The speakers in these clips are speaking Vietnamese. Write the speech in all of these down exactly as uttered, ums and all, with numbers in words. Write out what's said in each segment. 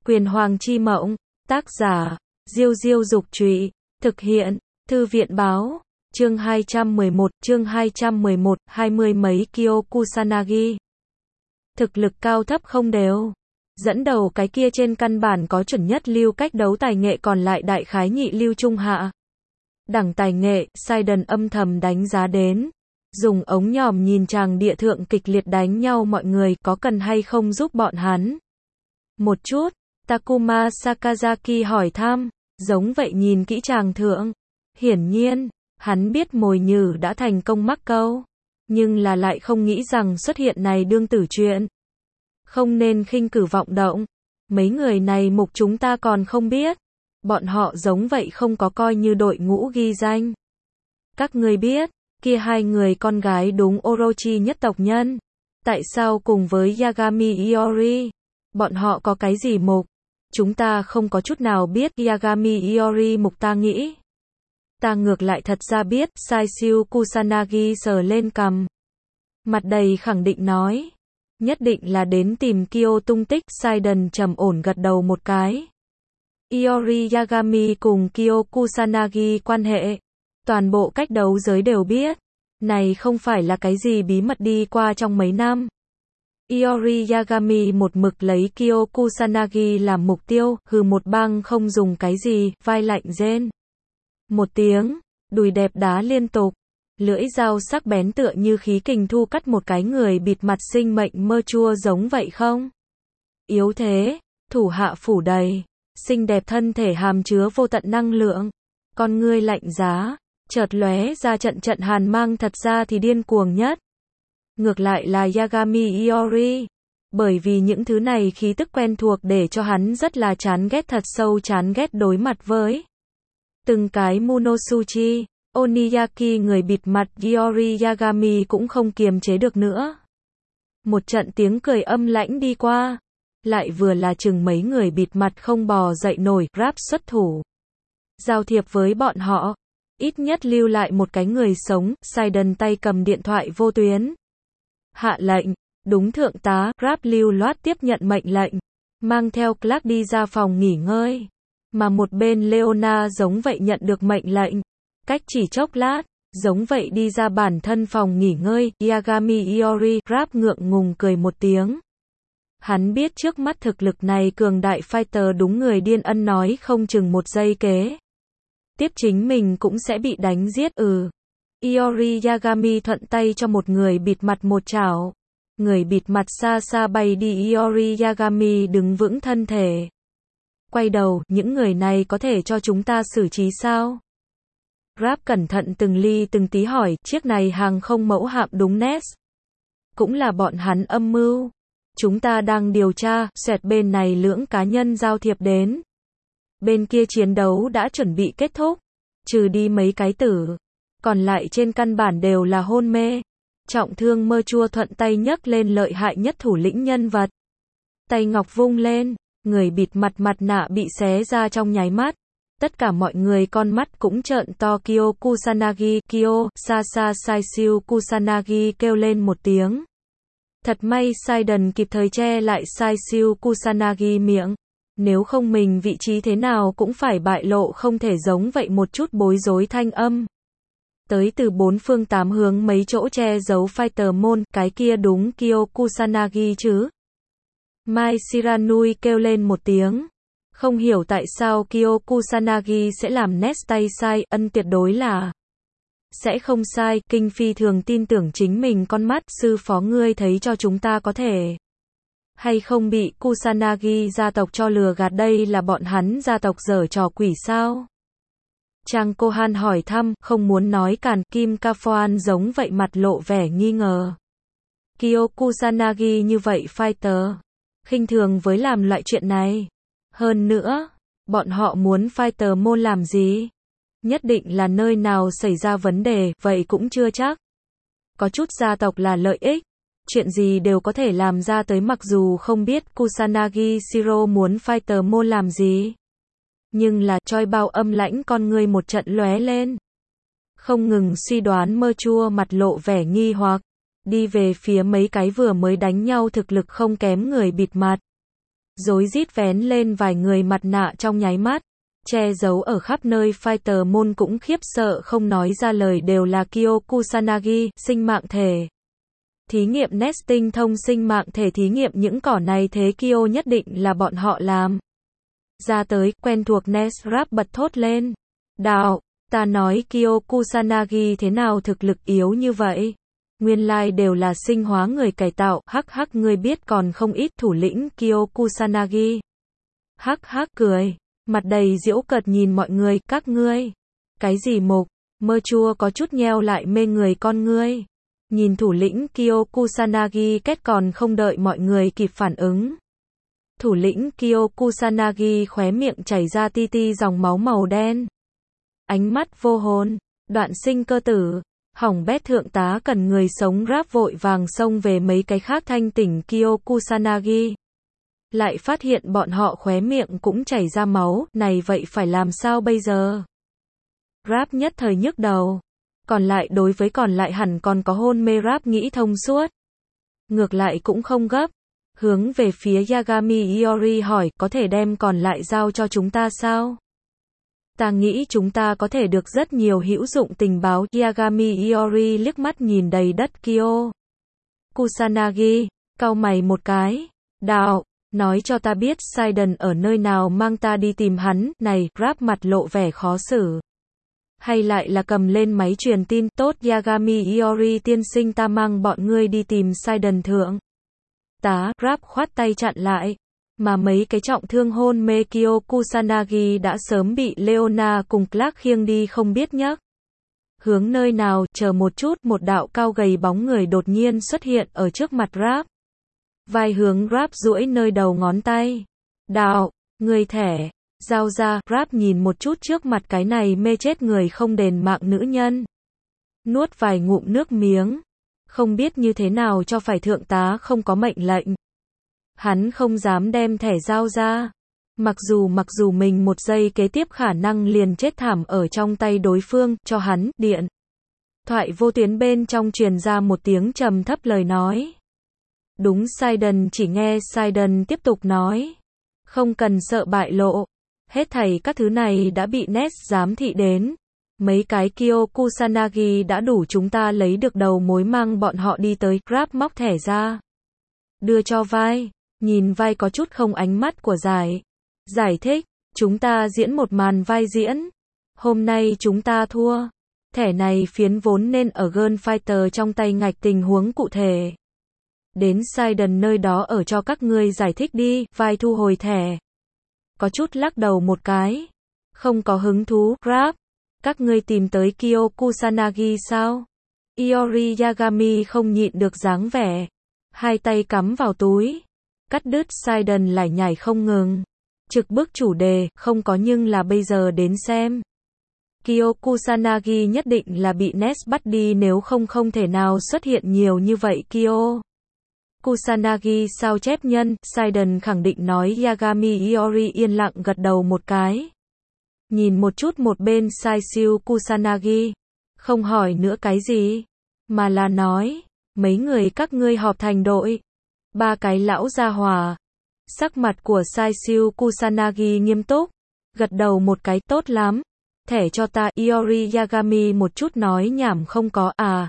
Quyền Hoàng Chi Mộng, tác giả, Diêu Diêu Dục Trụy, thực hiện, Thư viện Báo, chương hai trăm mười một, chương hai trăm mười một, hai mươi mấy Kyo Kusanagi. Thực lực cao thấp không đều. Dẫn đầu cái kia trên căn bản có chuẩn nhất lưu cách đấu tài nghệ, còn lại đại khái nhị lưu trung hạ. Đẳng tài nghệ, Saiden âm thầm đánh giá đến. Dùng ống nhòm nhìn chàng địa thượng kịch liệt đánh nhau mọi người, có cần hay không giúp bọn hắn? Một chút, Takuma Sakazaki hỏi thăm, giống vậy nhìn kỹ chàng thượng. Hiển nhiên, hắn biết mồi nhử đã thành công mắc câu, nhưng là lại không nghĩ rằng xuất hiện này đương tử chuyện. Không nên khinh cử vọng động, mấy người này mục chúng ta còn không biết, bọn họ giống vậy không có coi như đội ngũ ghi danh. Các ngươi biết, kia hai người con gái đúng Orochi nhất tộc nhân, tại sao cùng với Yagami Iori, bọn họ có cái gì mục? Chúng ta không có chút nào biết Yagami Iori mục, ta nghĩ. Ta ngược lại thật ra biết, Saisyu Kusanagi sờ lên cằm. Mặt đầy khẳng định nói. Nhất định là đến tìm Kyo tung tích, Saiden trầm ổn gật đầu một cái. Iori Yagami cùng Kyo Kusanagi quan hệ, toàn bộ cách đấu giới đều biết. Này không phải là cái gì bí mật đi qua trong mấy năm. Iori Yagami một mực lấy Kyo Kusanagi làm mục tiêu, hừ một bang không dùng cái gì, vai lạnh rên. Một tiếng, đùi đẹp đá liên tục, lưỡi dao sắc bén tựa như khí kình thu cắt một cái người bịt mặt sinh mệnh mơ chua giống vậy không? Yếu thế, thủ hạ phủ đầy, xinh đẹp thân thể hàm chứa vô tận năng lượng, con ngươi lạnh giá, chợt lóe ra trận trận hàn mang, thật ra thì điên cuồng nhất. Ngược lại là Yagami Iori, bởi vì những thứ này khí tức quen thuộc để cho hắn rất là chán ghét, thật sâu chán ghét đối mặt với từng cái Munosuchi, Oniyaki người bịt mặt. Iori Yagami cũng không kiềm chế được nữa. Một trận tiếng cười âm lãnh đi qua, lại vừa là chừng mấy người bịt mặt không bò dậy nổi, Rap xuất thủ. Giao thiệp với bọn họ, ít nhất lưu lại một cái người sống. Saiden tay cầm điện thoại vô tuyến. Hạ lệnh, đúng thượng tá. Rap lưu loát tiếp nhận mệnh lệnh, mang theo Clark đi ra phòng nghỉ ngơi. Mà một bên Leona giống vậy nhận được mệnh lệnh, cách chỉ chốc lát, giống vậy đi ra bản thân phòng nghỉ ngơi. Yagami Iori, Rap ngượng ngùng cười một tiếng. Hắn biết trước mắt thực lực này cường đại fighter đúng người điên, ân nói không chừng một giây kế tiếp chính mình cũng sẽ bị đánh giết. Ừ. Iori Yagami thuận tay cho một người bịt mặt một chảo. Người bịt mặt xa xa bay đi. Iori Yagami đứng vững thân thể, quay đầu, những người này có thể cho chúng ta xử trí sao? Rap cẩn thận từng ly từng tí hỏi, chiếc này hàng không mẫu hạm đúng Ness, cũng là bọn hắn âm mưu. Chúng ta đang điều tra, xoẹt bên này lưỡng cá nhân giao thiệp đến. Bên kia chiến đấu đã chuẩn bị kết thúc, trừ đi mấy cái tử, còn lại trên căn bản đều là hôn mê. Trọng thương mơ chua thuận tay nhấc lên lợi hại nhất thủ lĩnh nhân vật. Tay ngọc vung lên, người bịt mặt mặt nạ bị xé ra trong nháy mắt. Tất cả mọi người con mắt cũng trợn to. Kyo Kusanagi, Kyo, xa xa Saisyu Kusanagi kêu lên một tiếng. Thật may Saiden kịp thời che lại Saisyu Kusanagi miệng. Nếu không mình vị trí thế nào cũng phải bại lộ, không thể giống vậy một chút bối rối thanh âm. Tới từ bốn phương tám hướng mấy chỗ che giấu fighter môn, cái kia đúng Kyo Kusanagi chứ? Mai Shiranui kêu lên một tiếng. Không hiểu tại sao Kyo Kusanagi sẽ làm Ness tay sai, ân tuyệt đối là sẽ không sai. Kinh phi thường tin tưởng chính mình con mắt. Sư phó ngươi thấy cho chúng ta có thể hay không bị Kusanagi gia tộc cho lừa gạt, đây là bọn hắn gia tộc giở trò quỷ sao? Trang Kohan hỏi thăm, không muốn nói càn. Kim Kafoan giống vậy mặt lộ vẻ nghi ngờ. Kyo Kusanagi như vậy fighter, khinh thường với làm loại chuyện này. Hơn nữa, bọn họ muốn fighter môn làm gì? Nhất định là nơi nào xảy ra vấn đề, vậy cũng chưa chắc. Có chút gia tộc là lợi ích, chuyện gì đều có thể làm ra tới, mặc dù không biết Kusanagi Shiro muốn fighter môn làm gì. Nhưng là, choi bao âm lãnh con ngươi một trận lóe lên. Không ngừng suy đoán. Mơ chua mặt lộ vẻ nghi hoặc, đi về phía mấy cái vừa mới đánh nhau thực lực không kém người bịt mặt. rối rít vén lên vài người mặt nạ trong nháy mắt, che giấu ở khắp nơi. Fighter môn cũng khiếp sợ không nói ra lời, đều là Kyo Kusanagi, sinh mạng thể. Thí nghiệm nesting thông sinh mạng thể, thí nghiệm những cỏ này, thế Kyo nhất định là bọn họ làm ra tới. Quen thuộc Nest Rap bật thốt lên. Đạo, ta nói Kyo Kusanagi thế nào thực lực yếu như vậy? Nguyên lai đều là sinh hóa người cải tạo, hắc hắc ngươi biết còn không ít. Thủ lĩnh Kyo Kusanagi hắc hắc cười, mặt đầy giễu cợt nhìn mọi người, các ngươi. Cái gì mục, mơ chua có chút nheo lại mê người con ngươi. Nhìn thủ lĩnh Kyo Kusanagi kết, còn không đợi mọi người kịp phản ứng. Thủ lĩnh Kyo Kusanagi khóe miệng chảy ra ti ti dòng máu màu đen. Ánh mắt vô hồn, đoạn sinh cơ tử. Hỏng bét, thượng tá cần người sống. Rap vội vàng xông về mấy cái khác thanh tỉnh Kyo Kusanagi. Lại phát hiện bọn họ khóe miệng cũng chảy ra máu, này vậy phải làm sao bây giờ? Rap nhất thời nhức đầu. Còn lại đối với còn lại hẳn còn có hôn mê. Rap nghĩ thông suốt. Ngược lại cũng không gấp. Hướng về phía Yagami Iori hỏi, có thể đem còn lại giao cho chúng ta sao? Ta nghĩ chúng ta có thể được rất nhiều hữu dụng tình báo. Yagami Iori liếc mắt nhìn đầy đất Kyo Kusanagi, cau mày một cái. Đạo, nói cho ta biết Sidon ở nơi nào, mang ta đi tìm hắn. Này, Rap mặt lộ vẻ khó xử. Hay lại là cầm lên máy truyền tin. Tốt Yagami Iori tiên sinh, ta mang bọn ngươi đi tìm Sidon thượng tá. Rap khoát tay chặn lại. Mà mấy cái trọng thương hôn mê Kyo Kusanagi đã sớm bị Leona cùng Clark khiêng đi không biết nhắc. Hướng nơi nào, chờ một chút, một đạo cao gầy bóng người đột nhiên xuất hiện ở trước mặt Rap. Vai hướng Rap duỗi nơi đầu ngón tay. Đạo, người thẻ, giao ra. Rap nhìn một chút trước mặt cái này mê chết người không đền mạng nữ nhân. Nuốt vài ngụm nước miếng. Không biết như thế nào cho phải, thượng tá không có mệnh lệnh. Hắn không dám đem thẻ giao ra. Mặc dù mặc dù mình một giây kế tiếp khả năng liền chết thảm ở trong tay đối phương, cho hắn, điện. Thoại vô tuyến bên trong truyền ra một tiếng trầm thấp lời nói. Đúng, Sidon chỉ nghe Sidon tiếp tục nói. Không cần sợ bại lộ. Hết thảy các thứ này đã bị Nest giám thị đến. Mấy cái Kyo Kusanagi đã đủ chúng ta lấy được đầu mối, mang bọn họ đi tới. Rap móc thẻ ra. Đưa cho Vai. Nhìn Vai có chút không ánh mắt của giải. Giải thích, chúng ta diễn một màn vai diễn. Hôm nay chúng ta thua. Thẻ này phiến vốn nên ở Gunfighter trong tay, ngạch tình huống cụ thể. Đến Sidon nơi đó ở cho các ngươi giải thích đi. Vai thu hồi thẻ. Có chút lắc đầu một cái. Không có hứng thú. Rap, các ngươi tìm tới Kyo Kusanagi sao? Iori Yagami không nhịn được dáng vẻ. Hai tay cắm vào túi. Cắt đứt Sidon lải nhải không ngừng. Trực bức chủ đề, không có nhưng là bây giờ đến xem. Kyo Kusanagi nhất định là bị Nest bắt đi, nếu không không thể nào xuất hiện nhiều như vậy. Kyo Kusanagi sao chép nhân, Sidon khẳng định nói. Yagami Iori yên lặng gật đầu một cái. Nhìn một chút một bên Saisyu Kusanagi. Không hỏi nữa cái gì. Mà là nói, mấy người các ngươi họp thành đội. Ba cái lão gia hỏa. Sắc mặt của Saisyu Kusanagi nghiêm túc. Gật đầu một cái, tốt lắm. Thẻ cho ta. Iori Yagami một chút nói nhảm không có à.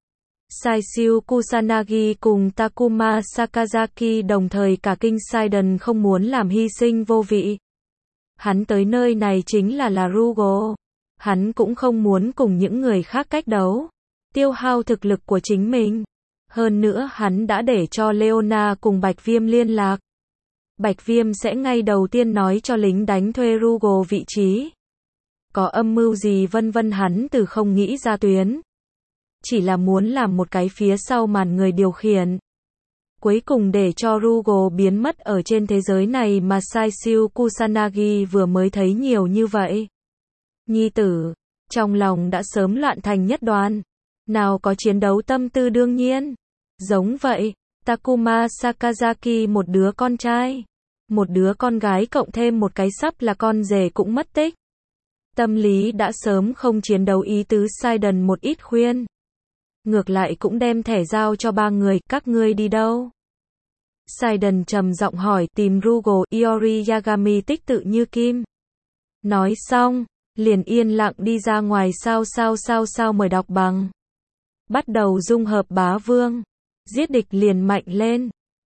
Saisyu Kusanagi cùng Takuma Sakazaki đồng thời cả kinh. Sidon không muốn làm hy sinh vô vị. Hắn tới nơi này chính là là Rugo. Hắn cũng không muốn cùng những người khác cách đấu. Tiêu hao thực lực của chính mình. Hơn nữa hắn đã để cho Leona cùng Bạch Viêm liên lạc. Bạch Viêm sẽ ngay đầu tiên nói cho lính đánh thuê Rugo vị trí. Có âm mưu gì vân vân hắn từ không nghĩ ra tuyến. Chỉ là muốn làm một cái phía sau màn người điều khiển. Cuối cùng để cho Rugo biến mất ở trên thế giới này mà Saisyu Kusanagi vừa mới thấy nhiều như vậy. Nhi tử, trong lòng đã sớm loạn thành nhất đoàn. Nào có chiến đấu tâm tư đương nhiên. Giống vậy, Takuma Sakazaki một đứa con trai. Một đứa con gái cộng thêm một cái sắp là con rể cũng mất tích. Tâm lý đã sớm không chiến đấu ý tứ. Sidon một ít khuyên. Ngược lại cũng đem thẻ giao cho ba người, các ngươi đi đâu? Saiden trầm giọng hỏi tìm Rugo Iori Yagami tích tự như kim. Nói xong, liền yên lặng đi ra ngoài sao sao sao sao mời đọc bằng. Bắt đầu dung hợp bá vương. Giết địch liền mạnh lên.